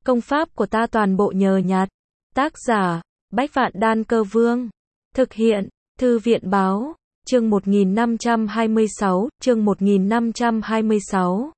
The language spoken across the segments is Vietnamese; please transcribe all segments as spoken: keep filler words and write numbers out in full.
Công pháp của ta toàn bộ nhờ nhặt. Tác giả, Bách Vạn Đan Cơ Vương. Thực hiện, Thư viện báo, chương một nghìn năm trăm hai mươi sáu, chương một nghìn năm trăm hai mươi sáu.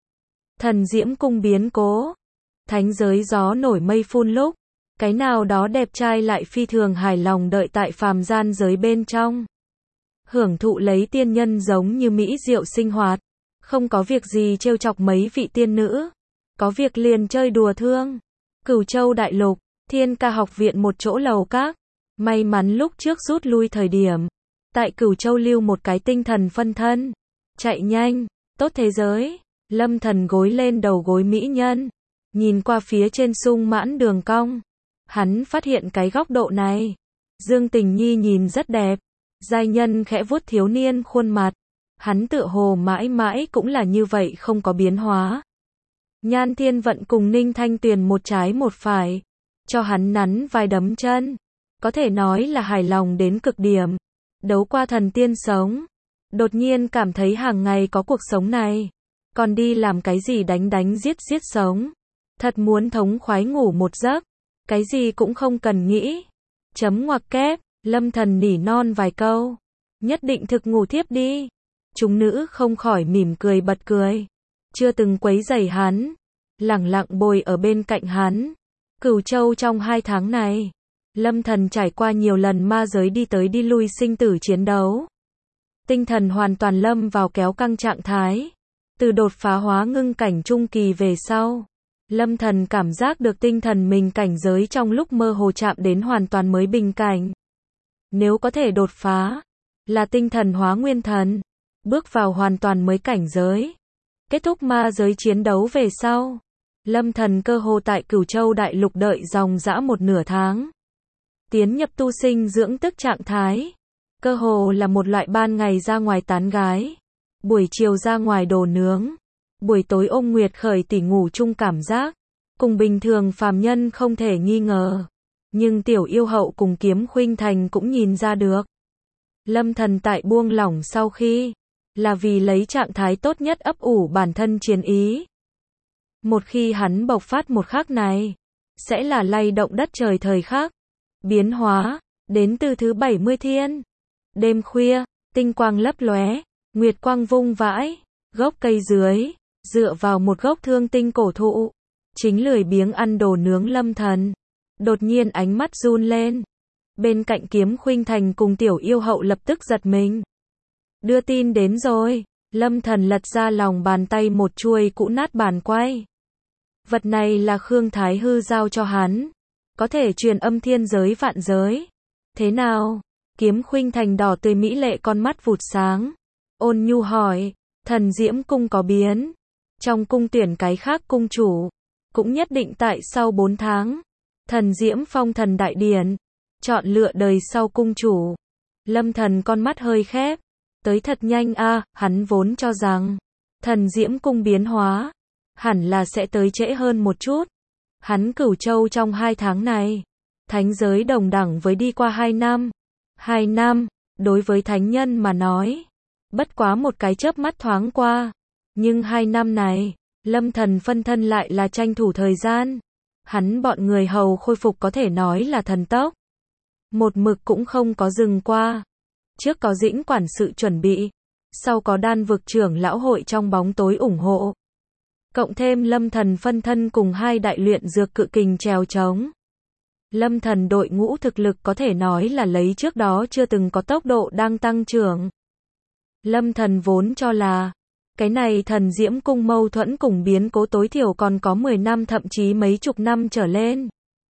Thần Diễm Cung biến cố. Thánh giới gió nổi mây phun lúc, cái nào đó đẹp trai lại phi thường hài lòng đợi tại phàm gian giới bên trong. Hưởng thụ lấy tiên nhân giống như mỹ diệu sinh hoạt, không có việc gì trêu chọc mấy vị tiên nữ, có việc liền chơi đùa thương. Cửu Châu Đại Lục, Thiên Ca học viện một chỗ lầu các. May mắn lúc trước rút lui thời điểm, tại Cửu Châu lưu một cái tinh thần phân thân. Chạy nhanh, tốt thế giới. Lâm Thần gối lên đầu gối mỹ nhân, nhìn qua phía trên sung mãn đường cong. Hắn phát hiện cái góc độ này. Dương Tình Nhi nhìn rất đẹp. Giai nhân khẽ vuốt thiếu niên khuôn mặt. Hắn tựa hồ mãi mãi cũng là như vậy không có biến hóa. Nhan Thiên Vận cùng Ninh Thanh Tuyền một trái một phải, cho hắn nắn vai đấm chân. Có thể nói là hài lòng đến cực điểm. Đấu qua thần tiên sống. Đột nhiên cảm thấy hàng ngày có cuộc sống này, còn đi làm cái gì đánh đánh giết giết sống. Thật muốn thống khoái ngủ một giấc, cái gì cũng không cần nghĩ. Chấm ngoặc kép, Lâm Thần nỉ non vài câu. Nhất định thực ngủ thiếp đi. Chúng nữ không khỏi mỉm cười bật cười. Chưa từng quấy rầy hắn, lẳng lặng bồi ở bên cạnh hắn. Cửu Châu trong hai tháng này, Lâm Thần trải qua nhiều lần ma giới đi tới đi lui sinh tử chiến đấu. Tinh thần hoàn toàn lâm vào kéo căng trạng thái. Từ đột phá hóa ngưng cảnh trung kỳ về sau, Lâm Thần cảm giác được tinh thần mình cảnh giới trong lúc mơ hồ chạm đến hoàn toàn mới bình cảnh. Nếu có thể đột phá, là tinh thần hóa nguyên thần, bước vào hoàn toàn mới cảnh giới. Kết thúc ma giới chiến đấu về sau, Lâm Thần cơ hồ tại Cửu Châu Đại Lục đợi dòng dã một nửa tháng. Tiến nhập tu sinh dưỡng tức trạng thái. Cơ hồ là một loại ban ngày ra ngoài tán gái, buổi chiều ra ngoài đồ nướng, buổi tối ôm nguyệt khởi tỉ ngủ chung cảm giác. Cùng bình thường phàm nhân không thể nghi ngờ. Nhưng Tiểu Yêu Hậu cùng Kiếm Khuynh Thành cũng nhìn ra được. Lâm Thần tại buông lỏng sau khi, là vì lấy trạng thái tốt nhất ấp ủ bản thân chiến ý. Một khi hắn bộc phát một khắc này, sẽ là lay động đất trời thời khắc. Biến hóa, đến từ thứ bảy mươi thiên. Đêm khuya, tinh quang lấp lóe, nguyệt quang vung vãi, gốc cây dưới, dựa vào một gốc thương tinh cổ thụ, chính lười biếng ăn đồ nướng Lâm Thần. Đột nhiên ánh mắt run lên. Bên cạnh Kiếm Khuynh Thành cùng Tiểu Yêu Hậu lập tức giật mình. Đưa tin đến rồi. Lâm Thần lật ra lòng bàn tay một chuôi cũ nát bàn quay. Vật này là Khương Thái Hư giao cho hắn, có thể truyền âm thiên giới vạn giới. Thế nào? Kiếm Khuynh Thành đỏ tươi mỹ lệ con mắt vụt sáng, ôn nhu hỏi. Thần Diễm Cung có biến. Trong cung tuyển cái khác cung chủ, cũng nhất định tại sau bốn tháng. Thần Diễm Phong Thần Đại Điển, chọn lựa đời sau cung chủ. Lâm Thần con mắt hơi khép. Tới thật nhanh a, à, hắn vốn cho rằng Thần Diễm Cung biến hóa hẳn là sẽ tới trễ hơn một chút. Hắn Cửu Châu trong hai tháng này, thánh giới đồng đẳng với đi qua hai năm. Hai năm, đối với thánh nhân mà nói, bất quá một cái chớp mắt thoáng qua. Nhưng hai năm này, Lâm Thần phân thân lại là tranh thủ thời gian. Hắn bọn người hầu khôi phục có thể nói là thần tốc. Một mực cũng không có dừng qua. Trước có Dĩnh quản sự chuẩn bị, sau có Đan vực trưởng lão hội trong bóng tối ủng hộ. Cộng thêm Lâm Thần phân thân cùng hai đại luyện dược cự kình trèo trống. Lâm Thần đội ngũ thực lực có thể nói là lấy trước đó chưa từng có tốc độ đang tăng trưởng. Lâm Thần vốn cho là, cái này Thần Diễm Cung mâu thuẫn cùng biến cố tối thiểu còn có mười năm thậm chí mấy chục năm trở lên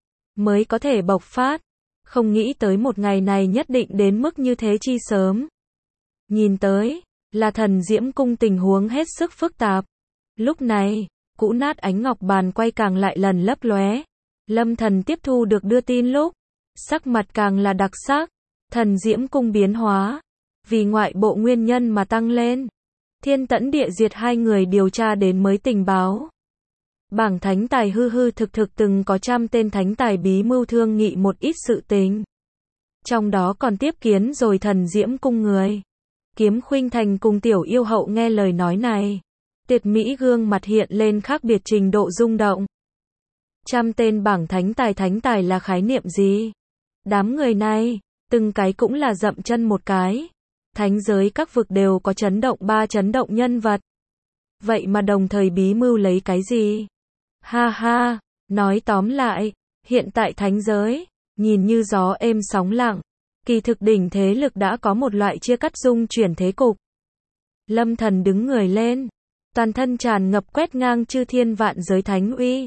mới có thể bộc phát. Không nghĩ tới một ngày này nhất định đến mức như thế chi sớm. Nhìn tới, là Thần Diễm Cung tình huống hết sức phức tạp. Lúc này, cũ nát ánh ngọc bàn quay càng lại lần lấp lóe. Lâm Thần tiếp thu được đưa tin lúc, sắc mặt càng là đặc sắc. Thần Diễm Cung biến hóa, vì ngoại bộ nguyên nhân mà tăng lên. Thiên Tẫn Địa Diệt hai người điều tra đến mới tình báo. Bảng thánh tài hư hư thực thực từng có trăm tên thánh tài bí mưu thương nghị một ít sự tình. Trong đó còn tiếp kiến rồi Thần Diễm Cung người. Kiếm Khuynh Thành cùng Tiểu Yêu Hậu nghe lời nói này, tuyệt mỹ gương mặt hiện lên khác biệt trình độ rung động. Trăm tên bảng thánh tài thánh tài là khái niệm gì? Đám người này, từng cái cũng là dậm chân một cái. Thánh giới các vực đều có chấn động ba chấn động nhân vật. Vậy mà đồng thời bí mưu lấy cái gì? Ha ha, nói tóm lại, hiện tại thánh giới, nhìn như gió êm sóng lặng, kỳ thực đỉnh thế lực đã có một loại chia cắt dung chuyển thế cục. Lâm Thần đứng người lên, toàn thân tràn ngập quét ngang chư thiên vạn giới thánh uy.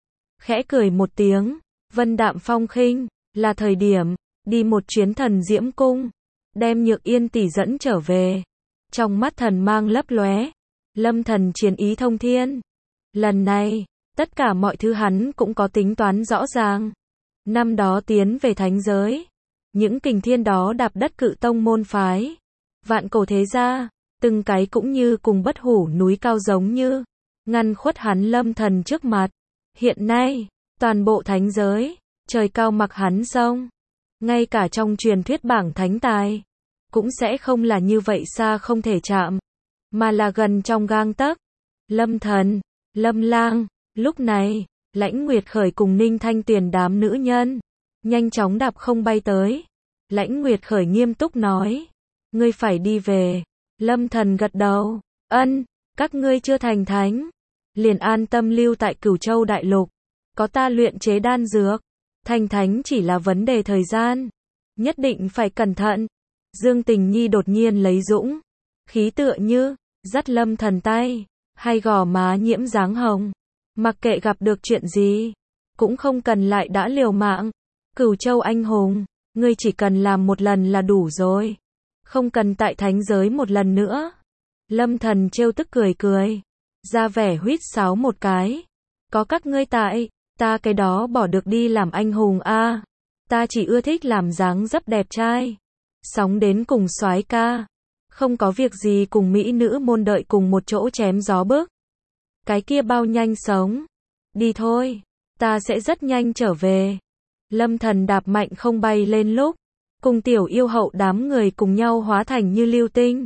Khẽ cười một tiếng, vân đạm phong khinh, là thời điểm, đi một chuyến thần diễm cung, đem Nhược Yên tỷ dẫn trở về. Trong mắt thần mang lấp lóe, Lâm Thần chiến ý thông thiên. Lần này, tất cả mọi thứ hắn cũng có tính toán rõ ràng. Năm đó tiến về thánh giới, những kình thiên đó đạp đất cự tông môn phái, vạn cổ thế gia, từng cái cũng như cùng bất hủ núi cao giống như, ngăn khuất hắn Lâm Thần trước mặt. Hiện nay, toàn bộ thánh giới, trời cao mặc hắn sông. Ngay cả trong truyền thuyết bảng thánh tài, cũng sẽ không là như vậy xa không thể chạm, mà là gần trong gang tấc. Lâm Thần, Lâm Lang, lúc này, Lãnh Nguyệt Khởi cùng Ninh Thanh Tuyền đám nữ nhân, nhanh chóng đạp không bay tới. Lãnh Nguyệt Khởi nghiêm túc nói, ngươi phải đi về. Lâm Thần gật đầu, ân, các ngươi chưa thành thánh, liền an tâm lưu tại Cửu Châu Đại Lục, có ta luyện chế đan dược, thành thánh chỉ là vấn đề thời gian, nhất định phải cẩn thận. Dương Tình Nhi đột nhiên lấy dũng khí tựa như dắt Lâm Thần tay, hai gò má nhiễm dáng hồng, mặc kệ gặp được chuyện gì, cũng không cần lại đã liều mạng. Cửu Châu anh hùng, ngươi chỉ cần làm một lần là đủ rồi, không cần tại thánh giới một lần nữa. Lâm Thần trêu tức cười cười, ra vẻ huýt sáo một cái, có các ngươi tại, ta cái đó bỏ được đi làm anh hùng a. À, ta chỉ ưa thích làm dáng dấp đẹp trai, sóng đến cùng soái ca, không có việc gì cùng mỹ nữ môn đợi cùng một chỗ chém gió bức. Cái kia bao nhanh sống. Đi thôi, ta sẽ rất nhanh trở về. Lâm Thần đạp mạnh không bay lên lúc, cùng tiểu yêu hậu đám người cùng nhau hóa thành như lưu tinh,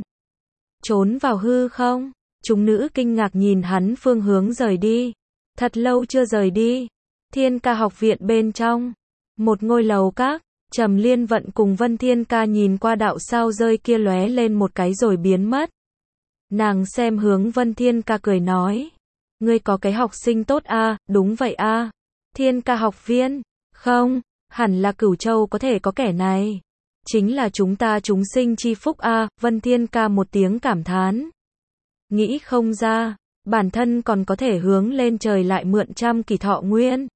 trốn vào hư không. Chúng nữ kinh ngạc nhìn hắn phương hướng rời đi, thật lâu chưa rời đi. Thiên Ca học viện bên trong, một ngôi lầu các, Trầm Liên Vận cùng Vân Thiên Ca nhìn qua đạo sao rơi kia lóe lên một cái rồi biến mất. Nàng xem hướng Vân Thiên Ca cười nói, ngươi có cái học sinh tốt a? À? Đúng vậy a. À? Thiên Ca học viên, không, hẳn là Cửu Châu có thể có kẻ này, chính là chúng ta chúng sinh chi phúc a. À? Vân Thiên Ca một tiếng cảm thán, nghĩ không ra, bản thân còn có thể hướng lên trời lại mượn trăm kỳ thọ nguyên.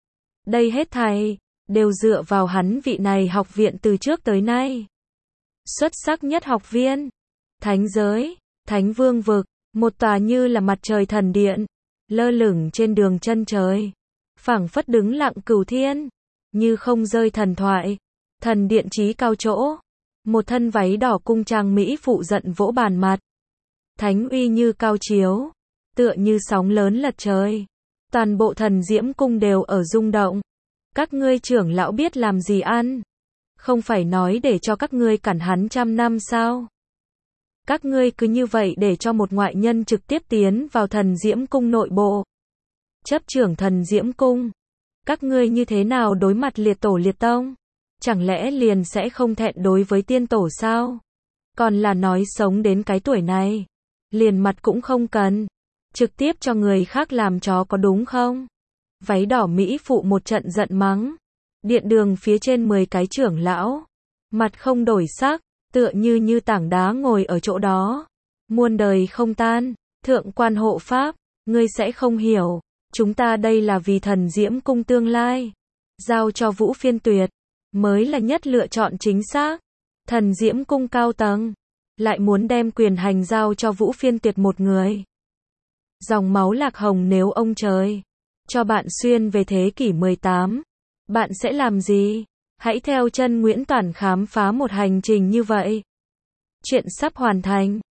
Đây hết thảy đều dựa vào hắn vị này học viện từ trước tới nay xuất sắc nhất học viên. Thánh giới, Thánh Vương vực, một tòa như là mặt trời thần điện, lơ lửng trên đường chân trời, phảng phất đứng lặng cửu thiên, như không rơi thần thoại. Thần điện chí cao chỗ, một thân váy đỏ cung trang mỹ phụ giận vỗ bàn mặt, thánh uy như cao chiếu, tựa như sóng lớn lật trời. Toàn bộ thần diễm cung đều ở rung động. Các ngươi trưởng lão biết làm gì ăn? Không phải nói để cho các ngươi cản hắn trăm năm sao? Các ngươi cứ như vậy để cho một ngoại nhân trực tiếp tiến vào thần diễm cung nội bộ. Chấp trưởng thần diễm cung. Các ngươi như thế nào đối mặt liệt tổ liệt tông? Chẳng lẽ liền sẽ không thẹn đối với tiên tổ sao? Còn là nói sống đến cái tuổi này, liền mặt cũng không cần, trực tiếp cho người khác làm chó có đúng không? Váy đỏ mỹ phụ một trận giận mắng. Điện đường phía trên mười cái trưởng lão, mặt không đổi sắc, tựa như như tảng đá ngồi ở chỗ đó. Muôn đời không tan, thượng quan hộ pháp, ngươi sẽ không hiểu, chúng ta đây là vì thần diễm cung tương lai, giao cho Vũ Phiên Tuyệt mới là nhất lựa chọn chính xác. Thần diễm cung cao tầng lại muốn đem quyền hành giao cho Vũ Phiên Tuyệt một người. Dòng máu Lạc Hồng, nếu ông trời cho bạn xuyên về thế kỷ mười tám, bạn sẽ làm gì? Hãy theo chân Nguyễn Toản khám phá một hành trình như vậy. Chuyện sắp hoàn thành.